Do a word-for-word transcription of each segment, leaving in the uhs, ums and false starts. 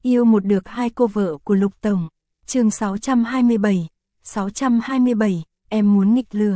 Yêu một được hai cô vợ của Lục Tổng. Chương sáu trăm hai mươi bảy. sáu trăm hai mươi bảy, em muốn nghịch lừa.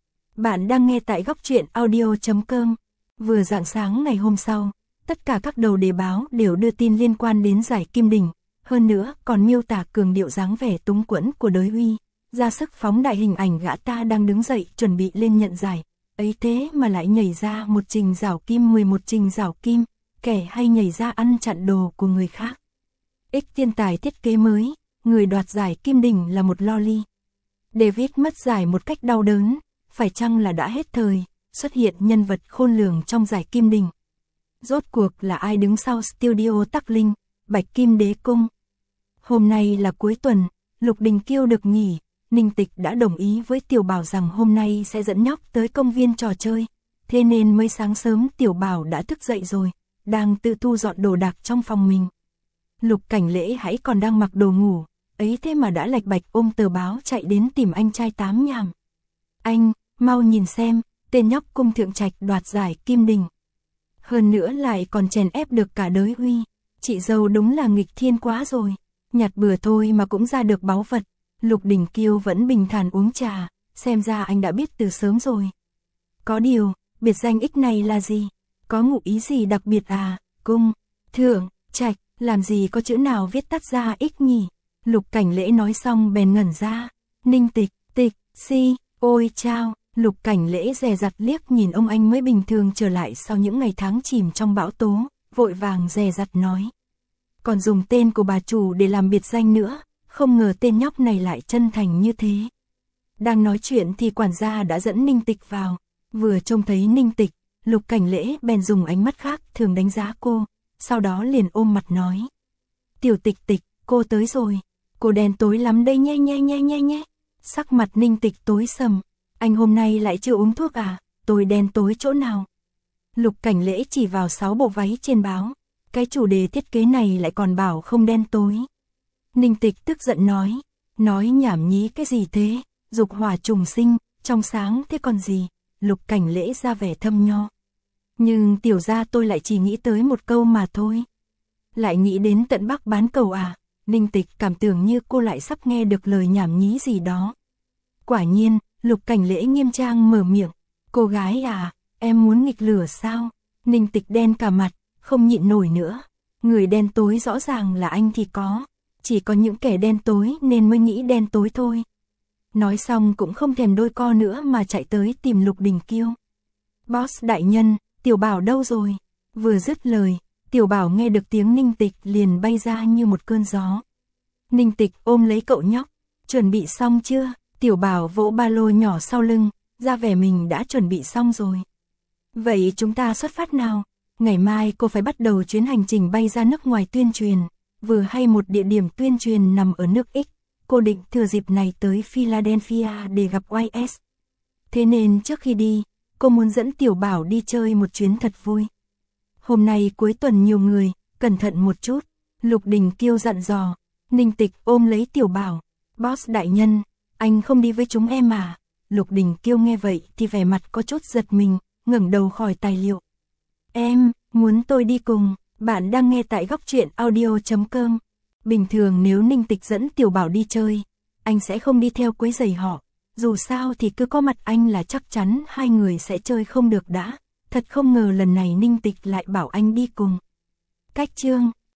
Bạn đang nghe tại góc truyện audio chấm com. Vừa rạng sáng ngày hôm sau, tất cả các đầu đề báo đều đưa tin liên quan đến giải Kim Đình, hơn nữa còn miêu tả cường điệu dáng vẻ túng quẫn của Đới Uy, ra sức phóng đại hình ảnh gã ta đang đứng dậy chuẩn bị lên nhận giải. Ấy thế mà lại nhảy ra một trình rảo kim mười một trình rảo kim, kẻ hay nhảy ra ăn chặn đồ của người khác. Ích thiên tài thiết kế mới, người đoạt giải Kim Đình là một loli. David mất giải một cách đau đớn, phải chăng là đã hết thời, xuất hiện nhân vật khôn lường trong giải Kim Đình. Rốt cuộc là ai đứng sau studio Tắc Linh, Bạch Kim Đế Cung? Hôm nay là cuối tuần, Lục Đình Kiêu được nghỉ, Ninh Tịch đã đồng ý với Tiểu Bảo rằng hôm nay sẽ dẫn nhóc tới công viên trò chơi, thế nên mới sáng sớm Tiểu Bảo đã thức dậy rồi, đang tự thu dọn đồ đạc trong phòng mình. Lục Cảnh Lễ hãy còn đang mặc đồ ngủ, ấy thế mà đã lạch bạch ôm tờ báo chạy đến tìm anh trai Tám Nhàm. Anh, mau nhìn xem, tên nhóc Cung Thượng Trạch đoạt giải Kim Đình. Hơn nữa lại còn chèn ép được cả Đới Uy, chị dâu đúng là nghịch thiên quá rồi, nhặt bừa thôi mà cũng ra được báu vật. Lục Đình Kiêu vẫn bình thản uống trà, xem ra anh đã biết từ sớm rồi. Có điều, biệt danh ích này là gì? Có ngụ ý gì đặc biệt à? Cung, Thượng, Trạch, làm gì có chữ nào viết tắt ra ích nhỉ? Lục Cảnh Lễ nói xong bèn ngẩn ra. Ninh Tịch, Tịch, Si, ôi chao. Lục Cảnh Lễ dè dặt liếc nhìn ông anh mới bình thường trở lại sau những ngày tháng chìm trong bão tố, vội vàng dè dặt nói. Còn dùng tên của bà chủ để làm biệt danh nữa, không ngờ tên nhóc này lại chân thành như thế. Đang nói chuyện thì quản gia đã dẫn Ninh Tịch vào, vừa trông thấy Ninh Tịch, Lục Cảnh Lễ bèn dùng ánh mắt khác thường đánh giá cô, sau đó liền ôm mặt nói. Tiểu Tịch Tịch, cô tới rồi, cô đen tối lắm đây nhe nhe nhe nhe nhe. Sắc mặt Ninh Tịch tối sầm, anh hôm nay lại chưa uống thuốc à, tôi đen tối chỗ nào? Lục Cảnh Lễ chỉ vào sáu bộ váy trên báo, cái chủ đề thiết kế này lại còn bảo không đen tối. Ninh Tịch tức giận nói, nói nhảm nhí cái gì thế, dục hỏa trùng sinh, trong sáng thế còn gì? Lục Cảnh Lễ ra vẻ thâm nho. Nhưng tiểu gia tôi lại chỉ nghĩ tới một câu mà thôi. Lại nghĩ đến tận Bắc bán cầu à? Ninh Tịch cảm tưởng như cô lại sắp nghe được lời nhảm nhí gì đó. Quả nhiên, Lục Cảnh Lễ nghiêm trang mở miệng, cô gái à, em muốn nghịch lửa sao? Ninh Tịch đen cả mặt, không nhịn nổi nữa. Người đen tối rõ ràng là anh thì có, chỉ có những kẻ đen tối nên mới nghĩ đen tối thôi. Nói xong cũng không thèm đôi co nữa mà chạy tới tìm Lục Đình Kiêu. Boss đại nhân, Tiểu Bảo đâu rồi? Vừa dứt lời, Tiểu Bảo nghe được tiếng Ninh Tịch liền bay ra như một cơn gió. Ninh Tịch ôm lấy cậu nhóc, chuẩn bị xong chưa? Tiểu Bảo vỗ ba lô nhỏ sau lưng, ra vẻ mình đã chuẩn bị xong rồi. Vậy chúng ta xuất phát nào? Ngày mai cô phải bắt đầu chuyến hành trình bay ra nước ngoài tuyên truyền, vừa hay một địa điểm tuyên truyền nằm ở nước X. Cô định thừa dịp này tới Philadelphia để gặp i ét. Thế nên trước khi đi, cô muốn dẫn Tiểu Bảo đi chơi một chuyến thật vui. Hôm nay cuối tuần nhiều người, cẩn thận một chút. Lục Đình Kiêu dặn dò. Ninh Tịch ôm lấy Tiểu Bảo. Boss đại nhân, anh không đi với chúng em à? Lục Đình Kiêu nghe vậy thì vẻ mặt có chút giật mình, ngẩng đầu khỏi tài liệu. Em, muốn tôi đi cùng. Bạn đang nghe tại góc truyện audio chấm com. Bình thường nếu Ninh Tịch dẫn Tiểu Bảo đi chơi, anh sẽ không đi theo quấy rầy họ. Dù sao thì cứ có mặt anh là chắc chắn hai người sẽ chơi không được đã. Thật không ngờ lần này Ninh Tịch lại bảo anh đi cùng. Cách chương